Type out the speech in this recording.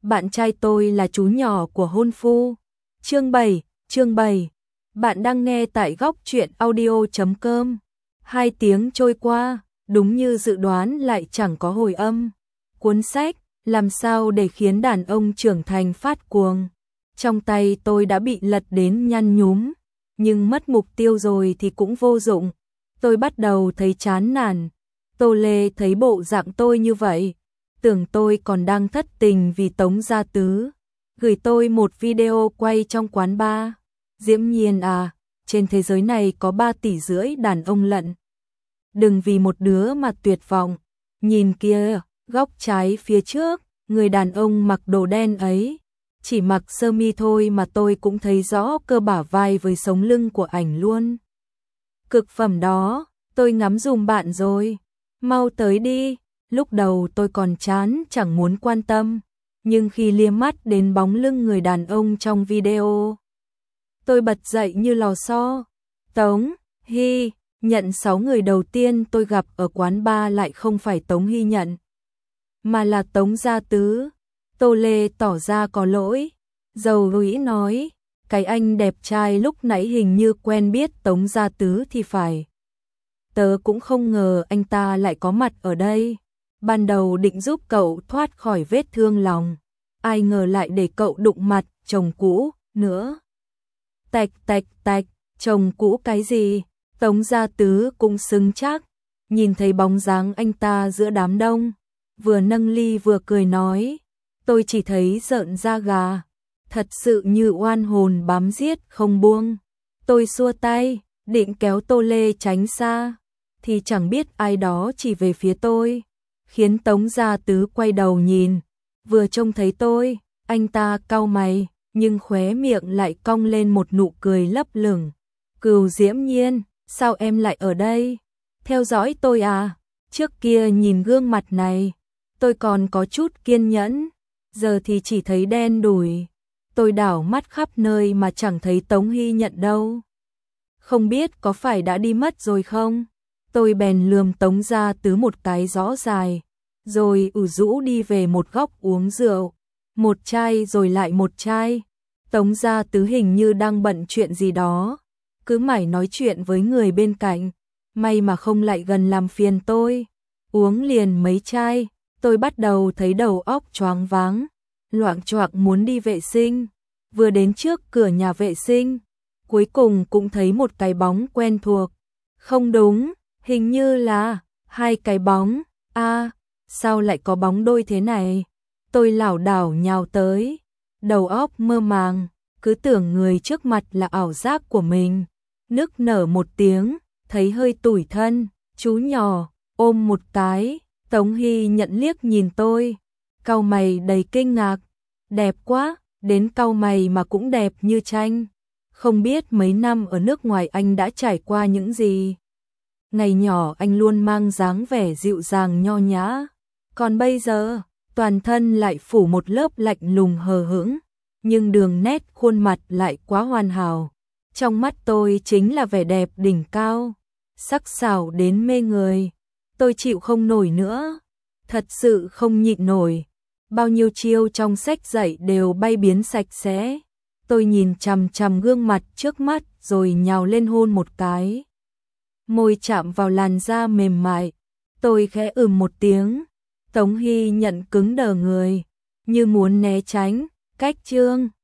bạn trai tôi là chú nhỏ của hôn phu. Chương 7. Bạn đang nghe tại góc truyện audio.com. 2 tiếng trôi qua, đúng như dự đoán lại chẳng có hồi âm. Cuốn sách Làm sao để khiến đàn ông trưởng thành phát cuồng trong tay tôi đã bị lật đến nhăn nhúm, nhưng mất mục tiêu rồi thì cũng vô dụng. Tôi bắt đầu thấy chán nản. Tô Lê thấy bộ dạng tôi như vậy, tưởng tôi còn đang thất tình vì Tống Gia Tứ, gửi tôi một video quay trong quán bar. Diễm Nhiên à, trên thế giới này có 3,5 tỷ đàn ông lận. Đừng vì một đứa mà tuyệt vọng. Nhìn kia, góc trái phía trước, người đàn ông mặc đồ đen ấy, chỉ mặc sơ mi thôi mà tôi cũng thấy rõ cơ bả vai với sống lưng của ảnh luôn. Cực phẩm đó, tôi ngắm giùm bạn rồi. Mau tới đi. Lúc đầu tôi còn chán chẳng muốn quan tâm, nhưng khi liếc mắt đến bóng lưng người đàn ông trong video, tôi bật dậy như lò xo. Tống Hy nhận. 6 người đầu tiên tôi gặp ở quán bar lại không phải Tống Hy nhận, mà là Tống Gia Tứ. Tô Lê tỏ ra có lỗi, dầu dĩ nói, cái anh đẹp trai lúc nãy hình như quen biết Tống Gia Tứ thì phải. Tớ cũng không ngờ anh ta lại có mặt ở đây. Ban đầu định giúp cậu thoát khỏi vết thương lòng, ai ngờ lại để cậu đụng mặt chồng cũ nữa. Tạch tạch tạch, chồng cũ cái gì? Tống Gia Tứ cũng xứng chắc. Nhìn thấy bóng dáng anh ta giữa đám đông, vừa nâng ly vừa cười nói, tôi chỉ thấy rợn da gà, thật sự như oan hồn bám giết không buông. Tôi xua tay, định kéo Tô Lê tránh xa, thì chẳng biết ai đó chỉ về phía tôi, khiến Tống Gia Tứ quay đầu nhìn. Vừa trông thấy tôi, anh ta cau mày, nhưng khóe miệng lại cong lên một nụ cười lấp lửng. Cừu Diễm Nhiên, sao em lại ở đây? Theo dõi tôi à? Trước kia nhìn gương mặt này, tôi còn có chút kiên nhẫn, giờ thì chỉ thấy đen đủi. Tôi đảo mắt khắp nơi mà chẳng thấy Tống Hy nhận đâu. Không biết có phải đã đi mất rồi không? Tôi bèn lườm Tống Gia Tứ một cái rõ dài, rồi ủ rũ đi về một góc uống rượu. Một chai rồi lại một chai. Tống Gia Tứ hình như đang bận chuyện gì đó, cứ mải nói chuyện với người bên cạnh. May mà không lại gần làm phiền tôi. Uống liền mấy chai, tôi bắt đầu thấy đầu óc choáng váng, loạng choạng muốn đi vệ sinh. Vừa đến trước cửa nhà vệ sinh, cuối cùng cũng thấy một cái bóng quen thuộc. Không đúng, hình như là 2 cái bóng. Sao lại có bóng đôi thế này? Tôi lảo đảo nhào tới, đầu óc mơ màng, cứ tưởng người trước mặt là ảo giác của mình. Nức nở một tiếng, thấy hơi tủi thân. Chú nhỏ, ôm một cái. Tống Hy nhận liếc nhìn tôi, cau mày đầy kinh ngạc. Đẹp quá, đến cau mày mà cũng đẹp như tranh. Không biết mấy năm ở nước ngoài anh đã trải qua những gì. Ngày nhỏ anh luôn mang dáng vẻ dịu dàng nho nhã, còn bây giờ, toàn thân lại phủ một lớp lạnh lùng hờ hững, nhưng đường nét khuôn mặt lại quá hoàn hảo. Trong mắt tôi chính là vẻ đẹp đỉnh cao, sắc sảo đến mê người. Tôi chịu không nổi nữa, thật sự không nhịn nổi. Bao nhiêu chiêu trong sách dạy đều bay biến sạch sẽ. Tôi nhìn chằm chằm gương mặt trước mắt rồi nhào lên hôn một cái. Môi chạm vào làn da mềm mại, tôi khẽ một tiếng. Tống Hy nhận cứng đờ người, như muốn né tránh. Cách chương